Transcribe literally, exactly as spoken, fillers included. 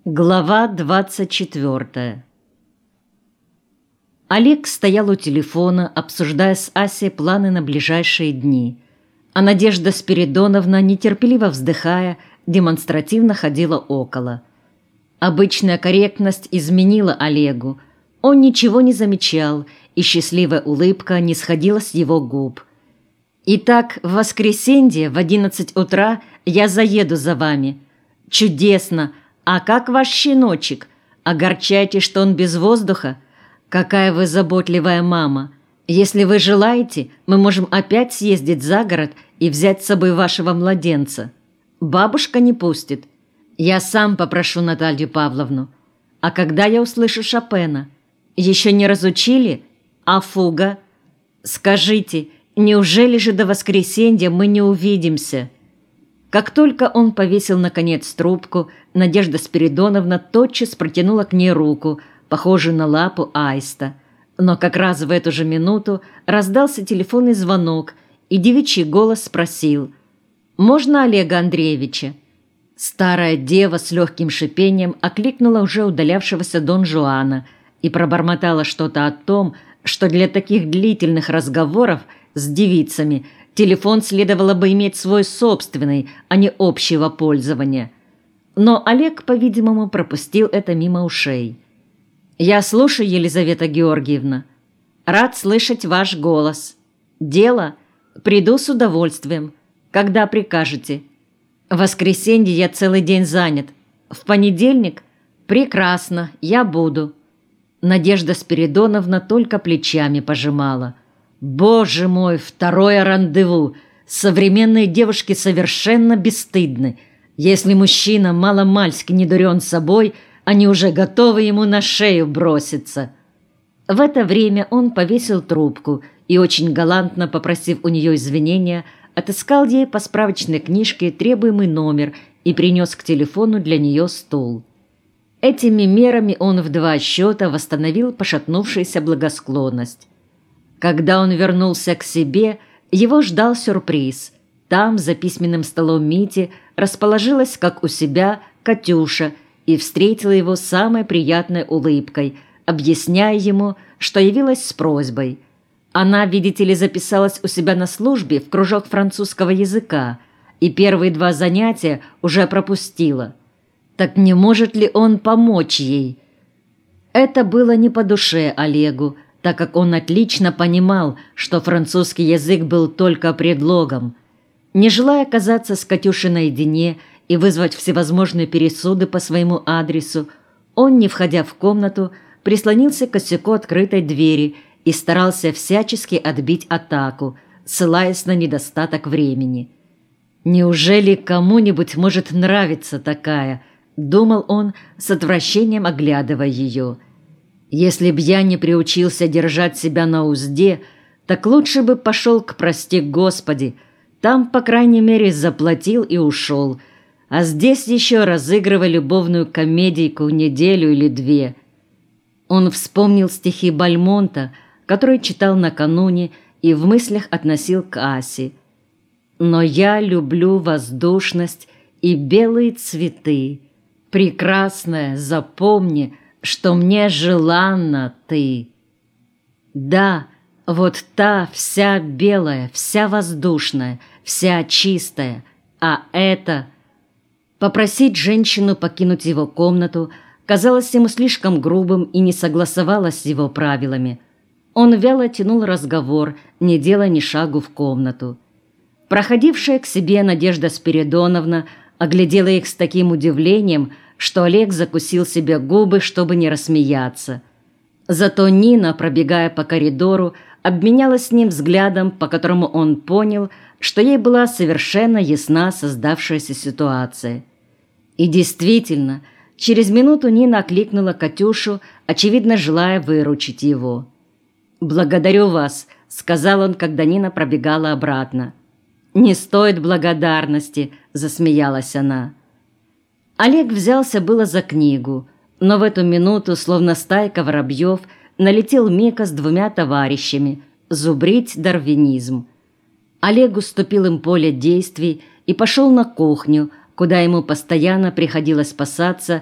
Глава двадцать четвёртая. Олег стоял у телефона, обсуждая с Асей планы на ближайшие дни, а Надежда Спиридоновна, нетерпеливо вздыхая, демонстративно ходила около. Обычная корректность изменила Олегу. Он ничего не замечал, и счастливая улыбка не сходила с его губ. «Итак, в воскресенье в одиннадцать утра я заеду за вами. Чудесно! А как ваш щеночек? Огорчаете, что он без воздуха? Какая вы заботливая мама! Если вы желаете, мы можем опять съездить за город и взять с собой вашего младенца. Бабушка не пустит. Я сам попрошу Наталью Павловну. А когда я услышу Шопена? Еще не разучили? А фуга? Скажите, неужели же до воскресенья мы не увидимся?» Как только он повесил, наконец, трубку, Надежда Спиридоновна тотчас протянула к ней руку, похожую на лапу аиста. Но как раз в эту же минуту раздался телефонный звонок, и девичий голос спросил: «Можно Олега Андреевича?» Старая дева с легким шипением окликнула уже удалявшегося Дон Жуана и пробормотала что-то о том, что для таких длительных разговоров с девицами телефон следовало бы иметь свой собственный, а не общего пользования. Но Олег, по-видимому, пропустил это мимо ушей. «Я слушаю, Елизавета Георгиевна. Рад слышать ваш голос. Дело? Приду с удовольствием. Когда прикажете? В воскресенье я целый день занят. В понедельник? Прекрасно, я буду». Надежда Спиридоновна только плечами пожимала. «Боже мой, второе рандеву! Современные девушки совершенно бесстыдны. Если мужчина маломальски не дурен собой, они уже готовы ему на шею броситься». В это время он повесил трубку и, очень галантно попросив у нее извинения, отыскал ей по справочной книжке требуемый номер и принес к телефону для нее стул. Этими мерами он в два счета восстановил пошатнувшуюся благосклонность. Когда он вернулся к себе, его ждал сюрприз. Там, за письменным столом Мити, расположилась, как у себя, Катюша и встретила его самой приятной улыбкой, объясняя ему, что явилась с просьбой. Она, видите ли, записалась у себя на службе в кружок французского языка и первые два занятия уже пропустила. Так не может ли он помочь ей? Это было не по душе Олегу, так как он отлично понимал, что французский язык был только предлогом. Не желая оказаться с Катюшей наедине и вызвать всевозможные пересуды по своему адресу, он, не входя в комнату, прислонился к косяку открытой двери и старался всячески отбить атаку, ссылаясь на недостаток времени. «Неужели кому-нибудь может нравиться такая?» – думал он, с отвращением оглядывая ее. «Если б я не приучился держать себя на узде, так лучше бы пошел к прости Господи, там, по крайней мере, заплатил и ушел, а здесь еще разыгрывай любовную комедийку неделю или две». Он вспомнил стихи Бальмонта, которые читал накануне и в мыслях относил к Асе. «Но я люблю воздушность и белые цветы. Прекрасная, запомни, что мне желанна ты». Да, вот та вся белая, вся воздушная, вся чистая, а это... Попросить женщину покинуть его комнату казалось ему слишком грубым и не согласовалось с его правилами. Он вяло тянул разговор, не делая ни шагу в комнату. Проходившая к себе Надежда Спиридоновна оглядела их с таким удивлением, что Олег закусил себе губы, чтобы не рассмеяться. Зато Нина, пробегая по коридору, обменялась с ним взглядом, по которому он понял, что ей была совершенно ясна создавшаяся ситуация. И действительно, через минуту Нина окликнула Катюшу, очевидно, желая выручить его. «Благодарю вас», — сказал он, когда Нина пробегала обратно. «Не стоит благодарности», — засмеялась она. Олег взялся было за книгу, но в эту минуту, словно стайка воробьев, налетел Мика с двумя товарищами зубрить дарвинизм. Олег уступил им поле действий и пошел на кухню, куда ему постоянно приходилось спасаться